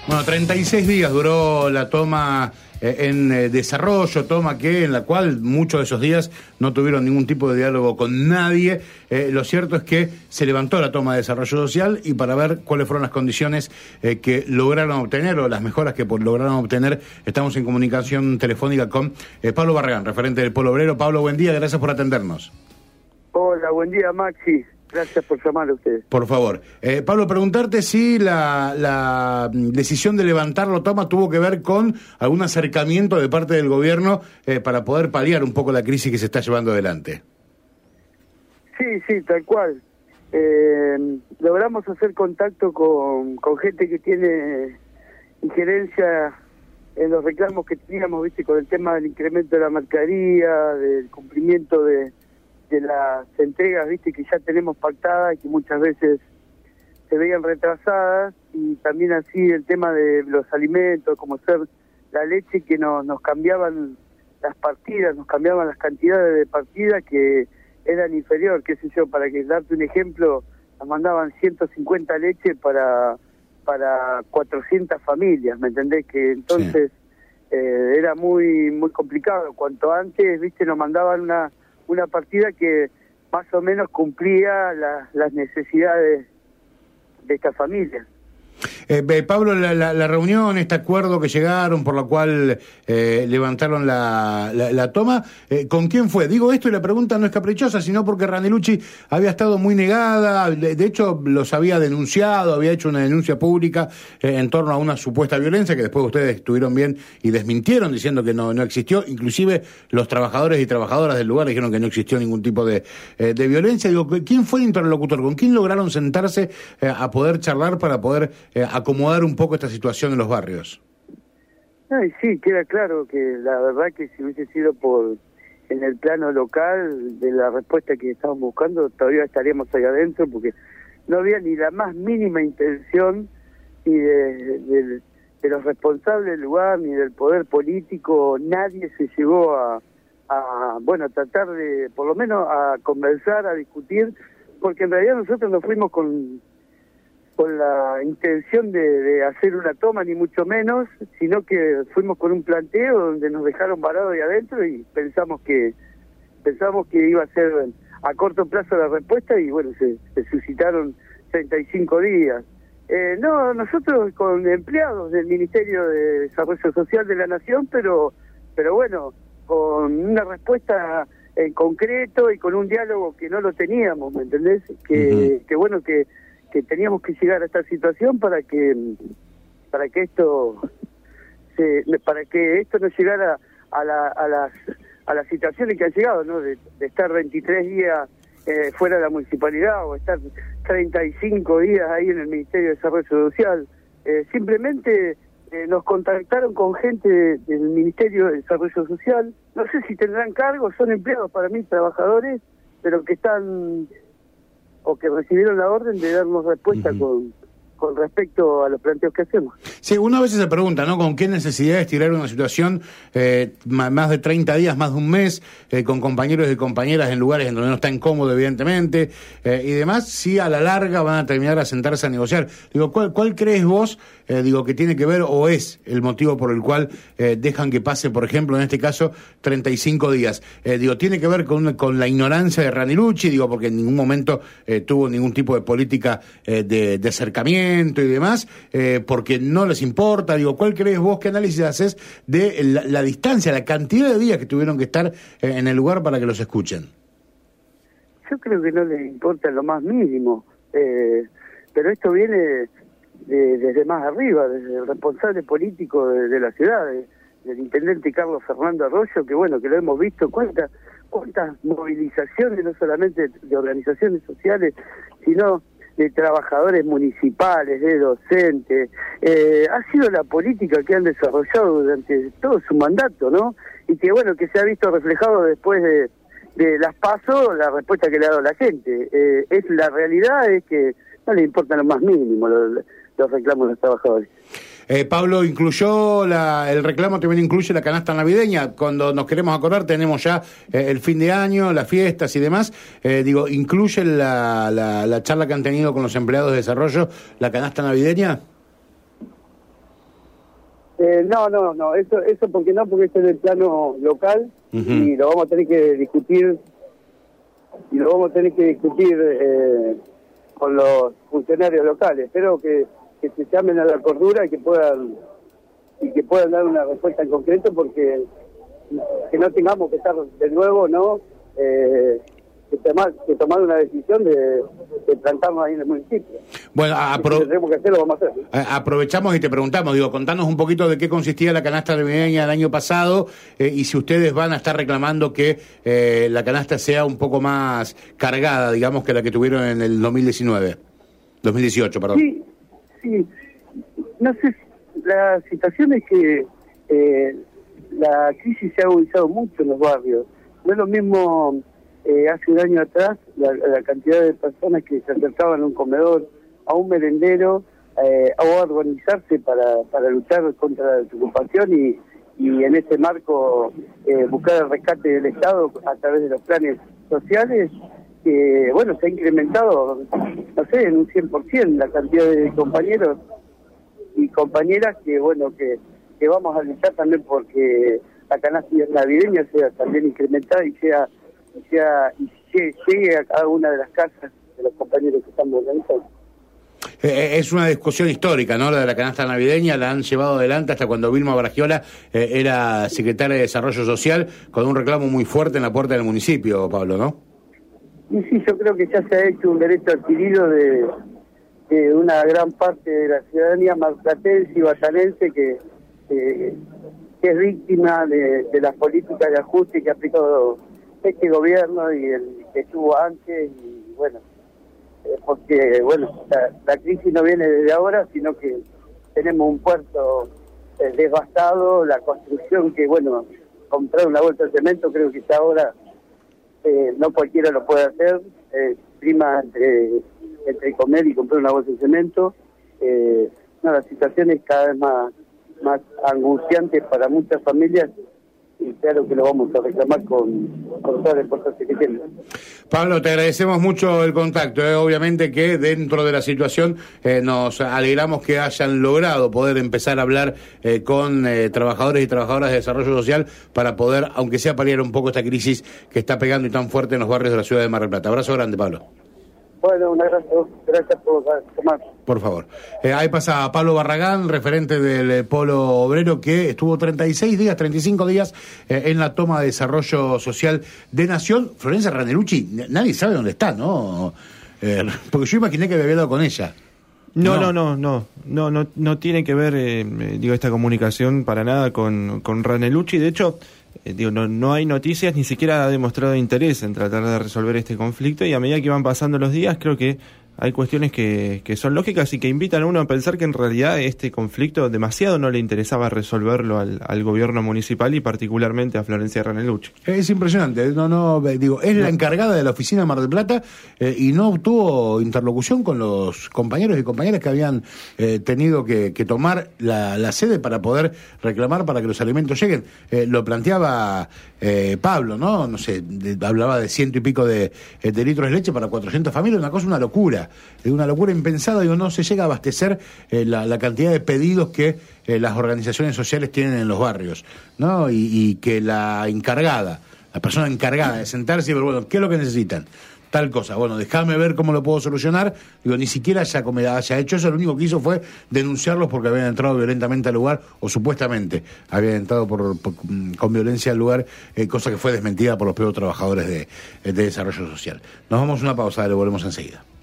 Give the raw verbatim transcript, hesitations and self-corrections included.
Bueno, treinta y seis días duró la toma eh, en eh, desarrollo, toma que en la cual muchos de esos días no tuvieron ningún tipo de diálogo con nadie. Eh, lo cierto es que se levantó la toma de desarrollo social y para ver cuáles fueron las condiciones eh, que lograron obtener o las mejoras que por, lograron obtener, estamos en comunicación telefónica con eh, Pablo Barragán, referente del Polo Obrero. Pablo, buen día, gracias por atendernos. Hola, buen día, Maxi. Gracias por llamar a ustedes. Por favor. Eh, Pablo, preguntarte si la, la decisión de levantar la toma tuvo que ver con algún acercamiento de parte del gobierno eh, para poder paliar un poco la crisis que se está llevando adelante. Sí, sí, tal cual. Eh, logramos hacer contacto con, con gente que tiene injerencia en los reclamos que teníamos, viste, con el tema del incremento de la mercadería, del cumplimiento de... de las entregas, viste, que ya tenemos pactadas y que muchas veces se veían retrasadas, y también así el tema de los alimentos, como ser la leche, que nos, nos cambiaban las partidas, nos cambiaban las cantidades de partidas que eran inferior, qué sé yo, para que darte un ejemplo, nos mandaban ciento cincuenta leches para para cuatrocientas familias, ¿me entendés? Que entonces sí. eh, era muy muy complicado. Cuanto antes, viste, nos mandaban una una partida que más o menos cumplía la, las necesidades de esta familia. Eh, eh, Pablo, la, la, la reunión, este acuerdo que llegaron por la cual eh, levantaron la, la, la toma, eh, ¿con quién fue? Digo esto y la pregunta no es caprichosa, sino porque Ranelucci había estado muy negada, de, de hecho los había denunciado, había hecho una denuncia pública eh, en torno a una supuesta violencia que después ustedes estuvieron bien y desmintieron diciendo que no, no existió, inclusive los trabajadores y trabajadoras del lugar dijeron que no existió ningún tipo de, eh, de violencia. Digo, ¿quién fue el interlocutor? ¿Con quién lograron sentarse eh, a poder charlar para poder eh, acomodar un poco esta situación en los barrios? Ay, sí, queda claro que la verdad que si hubiese sido por en el plano local de la respuesta que estábamos buscando, todavía estaríamos ahí adentro, porque no había ni la más mínima intención ni de, de, de los responsables del lugar, ni del poder político. Nadie se llegó a, a, bueno, a tratar de, por lo menos a conversar, a discutir, porque en realidad nosotros nos fuimos con con la intención de, de hacer una toma, ni mucho menos, sino que fuimos con un planteo donde nos dejaron varados ahí adentro y pensamos que pensamos que iba a ser a corto plazo la respuesta, y bueno, se, se suscitaron treinta y cinco días. Eh, no, nosotros con empleados del Ministerio de Desarrollo Social de la Nación, pero pero bueno, con una respuesta en concreto y con un diálogo que no lo teníamos, ¿me entendés? Que, uh-huh. que bueno, que que teníamos que llegar a esta situación para que para que esto se, para que esto no llegara a la a las a las situaciones que han llegado, ¿no? De, de estar veintitrés días eh, fuera de la municipalidad o estar treinta y cinco días ahí en el Ministerio de Desarrollo Social. Eh, simplemente eh, nos contactaron con gente de, del Ministerio de Desarrollo Social. No sé si tendrán cargos, son empleados para mí, trabajadores, pero que están o que recibieron la orden de darnos respuesta uh-huh. con, con respecto a los planteos que hacemos. Sí, uno a veces se pregunta, ¿no? ¿Con qué necesidad de estirar una situación eh, más de treinta días, más de un mes, eh, con compañeros y compañeras en lugares en donde no están cómodos, evidentemente, eh, y demás, si a la larga van a terminar a sentarse a negociar? Digo, ¿cuál, cuál crees vos, eh, digo, que tiene que ver o es el motivo por el cual eh, dejan que pase, por ejemplo, en este caso, treinta y cinco días? Eh, digo, ¿tiene que ver con, con la ignorancia de Ranelucci? Digo, porque en ningún momento eh, tuvo ningún tipo de política eh, de, de acercamiento y demás, eh, porque no les importa. Digo, ¿cuál crees vos, qué análisis haces de la, la distancia, la cantidad de días que tuvieron que estar eh, en el lugar para que los escuchen? Yo creo que no les importa lo más mínimo, eh, pero esto viene de, desde más arriba, desde el responsable político de, de la ciudad, de, del intendente Carlos Fernando Arroyo, que bueno, que lo hemos visto, cuántas cuántas movilizaciones, no solamente de organizaciones sociales, sino de trabajadores municipales, de docentes. Eh, ha sido la política que han desarrollado durante todo su mandato, ¿no? Y que bueno, que se ha visto reflejado después de, de las PASO, la respuesta que le ha dado la gente. Eh, es la realidad es que no le importa lo más mínimo los, los reclamos de los trabajadores. Eh, Pablo, incluyó la, el reclamo también incluye la canasta navideña. Cuando nos queremos acordar, tenemos ya eh, el fin de año, las fiestas y demás. Eh, digo, ¿incluye la, la, la charla que han tenido con los empleados de desarrollo la canasta navideña? Eh, no, no, no, eso, eso porque no, porque esto es del plano local uh-huh. y lo vamos a tener que discutir, y lo vamos a tener que discutir eh, con los funcionarios locales. Espero que, que se llamen a la cordura y que puedan y que puedan dar una respuesta en concreto, porque que no tengamos que estar de nuevo, ¿no? Eh, que tomar, que tomar una decisión de, de plantarnos ahí en el municipio. Bueno, apro- si tenemos que hacer, lo vamos a hacer. Aprovechamos y te preguntamos, digo, contanos un poquito de qué consistía la canasta navideña el año pasado eh, y si ustedes van a estar reclamando que eh, la canasta sea un poco más cargada, digamos, que la que tuvieron en el dos mil diecinueve, dos mil dieciocho, perdón. Sí, sí. No sé, la situación es que eh, la crisis se ha agudizado mucho en los barrios. No es lo mismo eh, hace un año atrás la, la cantidad de personas que se acercaban a un comedor, a un merendero, eh, a organizarse para, para luchar contra la desocupación y, y en ese marco eh, buscar el rescate del Estado a través de los planes sociales, que bueno, se ha incrementado, no sé, en un cien por ciento la cantidad de compañeros y compañeras que bueno que, que vamos a luchar también porque la canasta navideña sea también incrementada y sea y sea y llegue a cada una de las casas de los compañeros que estamos organizando. Eh, es una discusión histórica, ¿no? La de la canasta navideña la han llevado adelante hasta cuando Vilma Bragiola eh, era secretaria de Desarrollo Social, con un reclamo muy fuerte en la puerta del municipio, Pablo, ¿no? Y sí, yo creo que ya se ha hecho un derecho adquirido de, de una gran parte de la ciudadanía marplatense y batanense que, que, que es víctima de, de las políticas de ajuste que ha aplicado este gobierno y el que estuvo antes, y bueno, eh, porque bueno, la, la crisis no viene desde ahora, sino que tenemos un puerto eh, devastado, la construcción que bueno, comprar una bolsa de cemento creo que ya ahora Eh, no cualquiera lo puede hacer, eh, prima entre, entre comer y comprar una bolsa de cemento. Eh, no, la situación es cada vez más, más angustiante para muchas familias y claro que lo vamos a reclamar con, con toda la importancia que tiene. Pablo, te agradecemos mucho el contacto, eh. obviamente que dentro de la situación eh, nos alegramos que hayan logrado poder empezar a hablar eh, con eh, trabajadores y trabajadoras de desarrollo social para poder, aunque sea paliar un poco esta crisis que está pegando y tan fuerte en los barrios de la ciudad de Mar del Plata. Abrazo grande, Pablo. Bueno, un abrazo. Gracias por tomar. Por favor. Eh, ahí pasa Pablo Barragán, referente del eh, Polo Obrero, que estuvo treinta y seis días, treinta y cinco días eh, en la toma de desarrollo social de Nación. Florencia Ranelucci, nadie sabe dónde está, ¿no? Eh, porque yo imaginé que había hablado con ella. No, no, no, no, no, no, no tiene que ver, eh, digo, esta comunicación para nada con, con Ranelucci. De hecho, eh, digo, no, no hay noticias, ni siquiera ha demostrado interés en tratar de resolver este conflicto, y a medida que van pasando los días, creo que hay cuestiones que, que son lógicas y que invitan a uno a pensar que en realidad este conflicto demasiado no le interesaba resolverlo al, al gobierno municipal y particularmente a Florencia Ranelucci. Es impresionante, no, no, digo, es la encargada de la oficina de Mar del Plata eh, y no obtuvo interlocución con los compañeros y compañeras que habían eh, tenido que, que tomar la, la sede para poder reclamar para que los alimentos lleguen. Eh, lo planteaba eh, Pablo, ¿no? No sé, de, hablaba de ciento y pico de, de litros de leche para cuatrocientas familias, una cosa, una locura. Es una locura impensada, digo, no se llega a abastecer eh, la, la cantidad de pedidos que eh, las organizaciones sociales tienen en los barrios, ¿no? Y, y que la encargada, la persona encargada de sentarse y ver, bueno, ¿qué es lo que necesitan? Tal cosa, bueno, déjame ver cómo lo puedo solucionar. Digo, ni siquiera haya, haya hecho eso, lo único que hizo fue denunciarlos porque habían entrado violentamente al lugar, o supuestamente habían entrado por, por, con violencia al lugar, eh, cosa que fue desmentida por los propios trabajadores de, de desarrollo social. Nos vamos a una pausa, le volvemos enseguida.